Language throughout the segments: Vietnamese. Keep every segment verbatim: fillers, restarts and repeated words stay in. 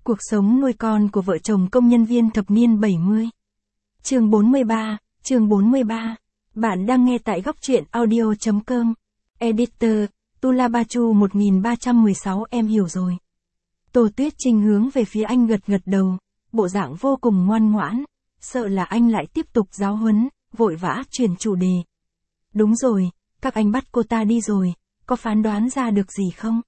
Cuộc sống nuôi con của vợ chồng công nhân viên thập niên bảy mươi. Chương bốn mươi ba, chương bốn mươi ba. Bạn đang nghe tại góc truyện audio chấm com. Editor, Tulabachu một nghìn ba trăm mười sáu em hiểu rồi. Tô Tuyết Trinh hướng về phía anh gật gật đầu, bộ dạng vô cùng ngoan ngoãn, sợ là anh lại tiếp tục giáo huấn, vội vã chuyển chủ đề. Đúng rồi, các anh bắt cô ta đi rồi, có phán đoán ra được gì không?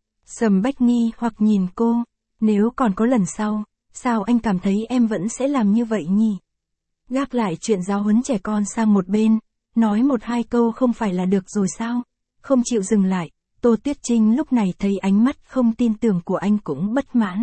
Sầm Bách nghi hoặc nhìn cô, nếu còn có lần sau, sao anh cảm thấy em vẫn sẽ làm như vậy nhỉ? Gác lại chuyện giáo huấn trẻ con sang một bên, nói một hai câu không phải là được rồi sao? Không chịu dừng lại, Tô Tuyết Trinh lúc này thấy ánh mắt không tin tưởng của anh cũng bất mãn.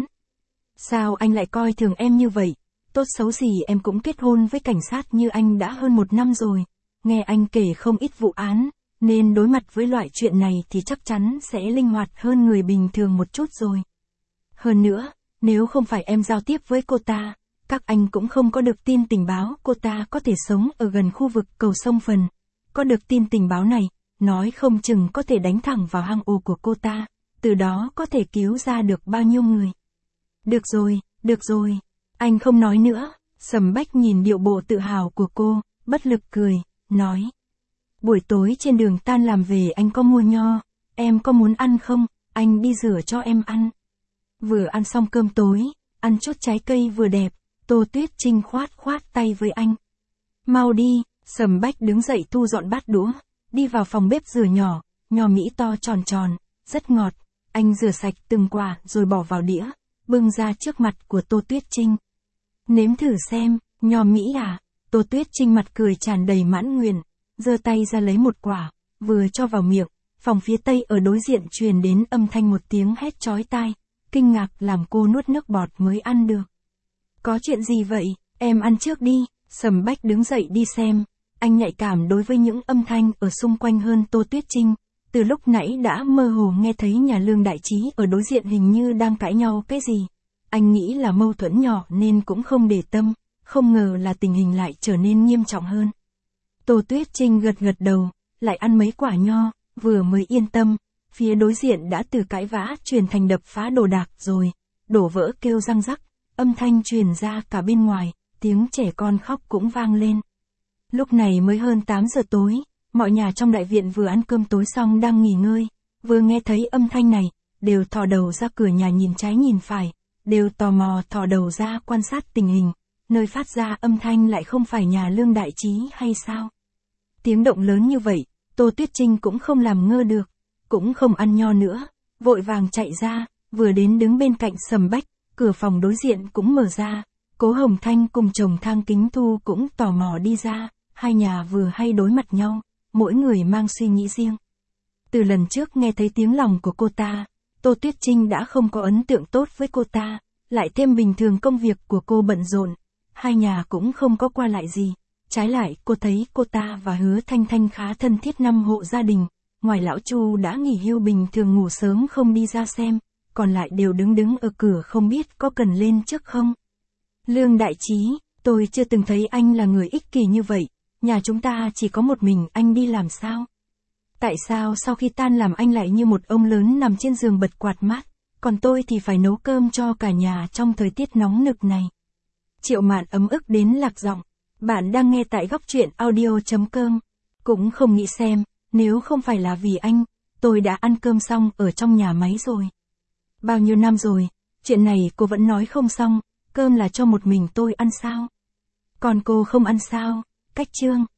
Sao anh lại coi thường em như vậy? Tốt xấu gì em cũng kết hôn với cảnh sát như anh đã hơn một năm rồi, nghe anh kể không ít vụ án, nên đối mặt với loại chuyện này thì chắc chắn sẽ linh hoạt hơn người bình thường một chút rồi. Hơn nữa, nếu không phải em giao tiếp với cô ta, các anh cũng không có được tin tình báo cô ta có thể sống ở gần khu vực cầu sông Phần. Có được tin tình báo này, nói không chừng có thể đánh thẳng vào hang ổ của cô ta, từ đó có thể cứu ra được bao nhiêu người. Được rồi, được rồi, anh không nói nữa. Sầm Bách nhìn điệu bộ tự hào của cô, bất lực cười, nói. Buổi tối trên đường tan làm về anh có mua nho, em có muốn ăn không, anh đi rửa cho em ăn. Vừa ăn xong cơm tối, ăn chút trái cây vừa đẹp, Tô Tuyết Trinh khoát khoát tay với anh. Mau đi, Sầm Bách đứng dậy thu dọn bát đũa, đi vào phòng bếp rửa nhỏ, nho Mỹ to tròn tròn, rất ngọt, anh rửa sạch từng quả rồi bỏ vào đĩa, bưng ra trước mặt của Tô Tuyết Trinh. Nếm thử xem, nho Mỹ à? Tô Tuyết Trinh mặt cười tràn đầy mãn nguyện, giơ tay ra lấy một quả, vừa cho vào miệng, phòng phía tây ở đối diện truyền đến âm thanh một tiếng hét chói tai, kinh ngạc làm cô nuốt nước bọt mới ăn được. Có chuyện gì vậy, em ăn trước đi. Sầm Bách đứng dậy đi xem, anh nhạy cảm đối với những âm thanh ở xung quanh hơn Tô Tuyết Trinh, từ lúc nãy đã mơ hồ nghe thấy nhà Lương Đại Trí ở đối diện hình như đang cãi nhau cái gì. Anh nghĩ là mâu thuẫn nhỏ nên cũng không để tâm, không ngờ là tình hình lại trở nên nghiêm trọng hơn. Tô Tuyết Trinh gật gật đầu, lại ăn mấy quả nho, vừa mới yên tâm, phía đối diện đã từ cãi vã chuyển thành đập phá đồ đạc rồi, đổ vỡ kêu răng rắc, âm thanh truyền ra cả bên ngoài, tiếng trẻ con khóc cũng vang lên. Lúc này mới hơn tám giờ tối, mọi nhà trong đại viện vừa ăn cơm tối xong đang nghỉ ngơi, vừa nghe thấy âm thanh này, đều thò đầu ra cửa nhà nhìn trái nhìn phải, đều tò mò thò đầu ra quan sát tình hình, nơi phát ra âm thanh lại không phải nhà Lương Đại Trí hay sao? Tiếng động lớn như vậy, Tô Tuyết Trinh cũng không làm ngơ được, cũng không ăn nho nữa, vội vàng chạy ra, vừa đến đứng bên cạnh Sầm Bách, cửa phòng đối diện cũng mở ra, Cố Hồng Thanh cùng chồng Thang Kính Thu cũng tò mò đi ra, hai nhà vừa hay đối mặt nhau, mỗi người mang suy nghĩ riêng. Từ lần trước nghe thấy tiếng lòng của cô ta, Tô Tuyết Trinh đã không có ấn tượng tốt với cô ta, lại thêm bình thường công việc của cô bận rộn, hai nhà cũng không có qua lại gì. Trái lại cô thấy cô ta và Hứa Thanh Thanh khá thân thiết năm hộ gia đình, ngoài lão Chu đã nghỉ hưu bình thường ngủ sớm không đi ra xem, còn lại đều đứng đứng ở cửa không biết có cần lên trước không. Lương Đại Trí, tôi chưa từng thấy anh là người ích kỷ như vậy, nhà chúng ta chỉ có một mình anh đi làm sao? Tại sao sau khi tan làm anh lại như một ông lớn nằm trên giường bật quạt mát, còn tôi thì phải nấu cơm cho cả nhà trong thời tiết nóng nực này? Triệu Mạn ấm ức đến lạc giọng. Bạn đang nghe tại góc truyện audio chấm com. Cũng không nghĩ xem, nếu không phải là vì anh, tôi đã ăn cơm xong ở trong nhà máy rồi. Bao nhiêu năm rồi, chuyện này cô vẫn nói không xong, cơm là cho một mình tôi ăn sao? Còn cô không ăn sao? Cách chương.